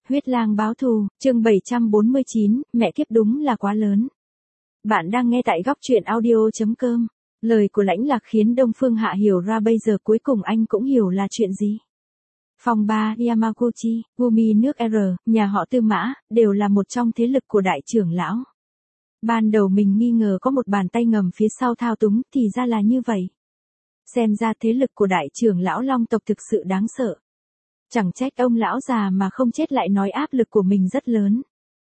Huyết lang báo thù, chương 749, mẹ kiếp đúng là quá lớn. Bạn đang nghe tại góc truyện audio.com. Lời của Lãnh Lạc khiến Đông Phương Hạ hiểu ra bây giờ cuối cùng anh cũng hiểu là chuyện gì. Phòng 3, Yamaguchi, Gumi nước R, nhà họ Tư Mã, đều là một trong thế lực của đại trưởng lão. Ban đầu mình nghi ngờ có một bàn tay ngầm phía sau thao túng, thì ra là như vậy. Xem ra thế lực của đại trưởng lão Long tộc thực sự đáng sợ. Chẳng trách ông lão già mà không chết lại nói áp lực của mình rất lớn.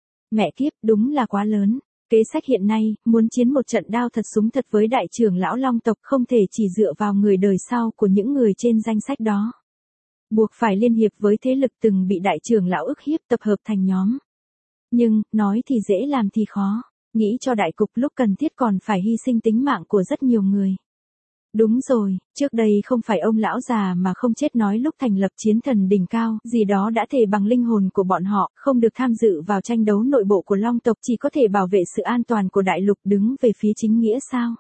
Mẹ kiếp, đúng là quá lớn. Kế sách hiện nay, muốn chiến một trận đao thật súng thật với đại trưởng lão Long tộc không thể chỉ dựa vào người đời sau của những người trên danh sách đó. Buộc phải liên hiệp với thế lực từng bị đại trưởng lão ức hiếp tập hợp thành nhóm. Nhưng, nói thì dễ làm thì khó. Nghĩ cho đại cục lúc cần thiết còn phải hy sinh tính mạng của rất nhiều người. Đúng rồi, trước đây không phải ông lão già mà không chết nói lúc thành lập chiến thần đỉnh cao, gì đó đã thề bằng linh hồn của bọn họ, không được tham dự vào tranh đấu nội bộ của Long tộc, chỉ có thể bảo vệ sự an toàn của đại lục, đứng về phía chính nghĩa sao?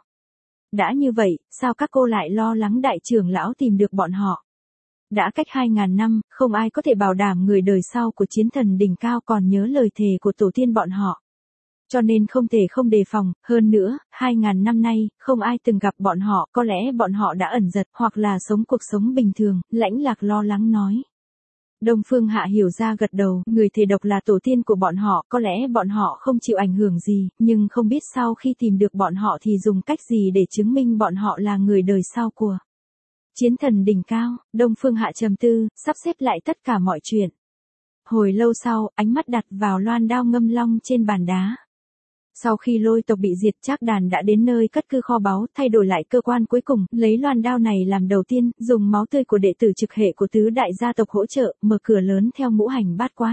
Đã như vậy, sao các cô lại lo lắng đại trưởng lão tìm được bọn họ? Đã cách 2000 năm, không ai có thể bảo đảm người đời sau của chiến thần đỉnh cao còn nhớ lời thề của tổ tiên bọn họ. Cho nên không thể không đề phòng, hơn nữa, 2000 năm nay, không ai từng gặp bọn họ, có lẽ bọn họ đã ẩn giật, hoặc là sống cuộc sống bình thường, Lãnh Lạc lo lắng nói. Đông Phương Hạ hiểu ra gật đầu, người thề độc là tổ tiên của bọn họ, có lẽ bọn họ không chịu ảnh hưởng gì, nhưng không biết sau khi tìm được bọn họ thì dùng cách gì để chứng minh bọn họ là người đời sau của chiến thần đỉnh cao. Đông Phương Hạ trầm tư, sắp xếp lại tất cả mọi chuyện. Hồi lâu sau, ánh mắt đặt vào loan đao ngâm long trên bàn đá. Sau khi Lôi tộc bị diệt, Trác Đàn đã đến nơi cất cư kho báu, thay đổi lại cơ quan cuối cùng, lấy loan đao này làm đầu tiên, dùng máu tươi của đệ tử trực hệ của tứ đại gia tộc hỗ trợ, mở cửa lớn theo ngũ hành bát quái.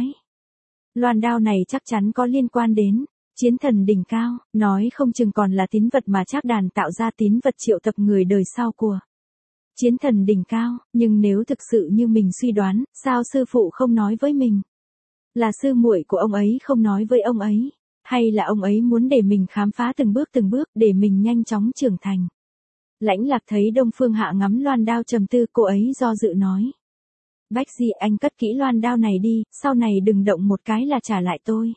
Loan đao này chắc chắn có liên quan đến chiến thần đỉnh cao, nói không chừng còn là tín vật mà Trác Đàn tạo ra, tín vật triệu tập người đời sau của chiến thần đỉnh cao, nhưng nếu thực sự như mình suy đoán, sao sư phụ không nói với mình? Là sư muội của ông ấy không nói với ông ấy? Hay là ông ấy muốn để mình khám phá từng bước, để mình nhanh chóng trưởng thành? Lãnh Lạc thấy Đông Phương Hạ ngắm loan đao trầm tư, cô ấy do dự nói. Bách Di, anh cất kỹ loan đao này đi, sau này đừng động một cái là trả lại tôi.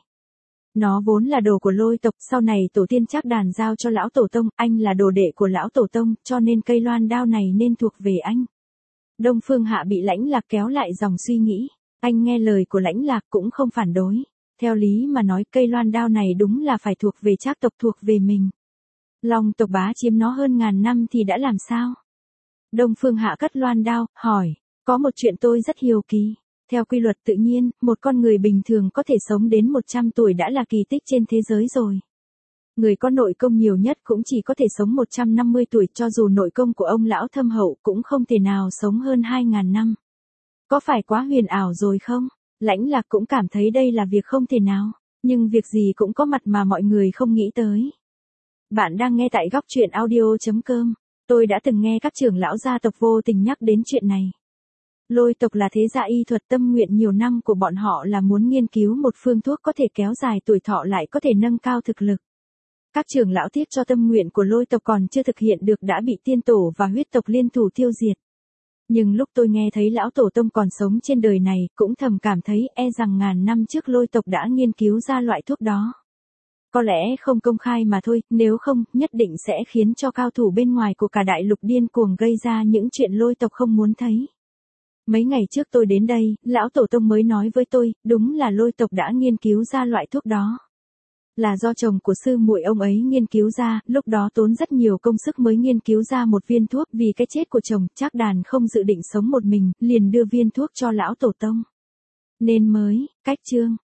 Nó vốn là đồ của Lôi tộc, sau này tổ tiên Trác Đàn giao cho lão tổ tông, anh là đồ đệ của lão tổ tông, cho nên cây loan đao này nên thuộc về anh. Đông Phương Hạ bị Lãnh Lạc kéo lại dòng suy nghĩ. Anh nghe lời của Lãnh Lạc cũng không phản đối. Theo lý mà nói, cây loan đao này đúng là phải thuộc về Trác tộc, thuộc về mình. Long tộc bá chiếm nó hơn 1000 năm thì đã làm sao? Đông Phương Hạ cất loan đao, hỏi, có một chuyện tôi rất hiếu kỳ. Theo quy luật tự nhiên, một con người bình thường có thể sống đến 100 tuổi đã là kỳ tích trên thế giới rồi. Người có nội công nhiều nhất cũng chỉ có thể sống 150 tuổi, cho dù nội công của ông lão thâm hậu cũng không thể nào sống hơn 2000 năm. Có phải quá huyền ảo rồi không? Lãnh Lạc cũng cảm thấy đây là việc không thể nào, nhưng việc gì cũng có mặt mà mọi người không nghĩ tới. Bạn đang nghe tại góc truyện audio.com. Tôi đã từng nghe các trưởng lão gia tộc vô tình nhắc đến chuyện này. Lôi tộc là thế gia y thuật, tâm nguyện nhiều năm của bọn họ là muốn nghiên cứu một phương thuốc có thể kéo dài tuổi thọ lại có thể nâng cao thực lực. Các trưởng lão tiếc cho tâm nguyện của Lôi tộc còn chưa thực hiện được đã bị tiên tổ và huyết tộc liên thủ tiêu diệt. Nhưng lúc tôi nghe thấy lão tổ tông còn sống trên đời này, cũng thầm cảm thấy rằng 1000 năm trước Lôi tộc đã nghiên cứu ra loại thuốc đó. Có lẽ không công khai mà thôi, nếu không, nhất định sẽ khiến cho cao thủ bên ngoài của cả đại lục điên cuồng gây ra những chuyện Lôi tộc không muốn thấy. Mấy ngày trước tôi đến đây, lão tổ tông mới nói với tôi, đúng là Lôi tộc đã nghiên cứu ra loại thuốc đó. Là do chồng của sư muội ông ấy nghiên cứu ra, lúc đó tốn rất nhiều công sức mới nghiên cứu ra một viên thuốc, vì cái chết của chồng, Trác Đàn không dự định sống một mình, liền đưa viên thuốc cho lão tổ tông. Nên mới, cách chương.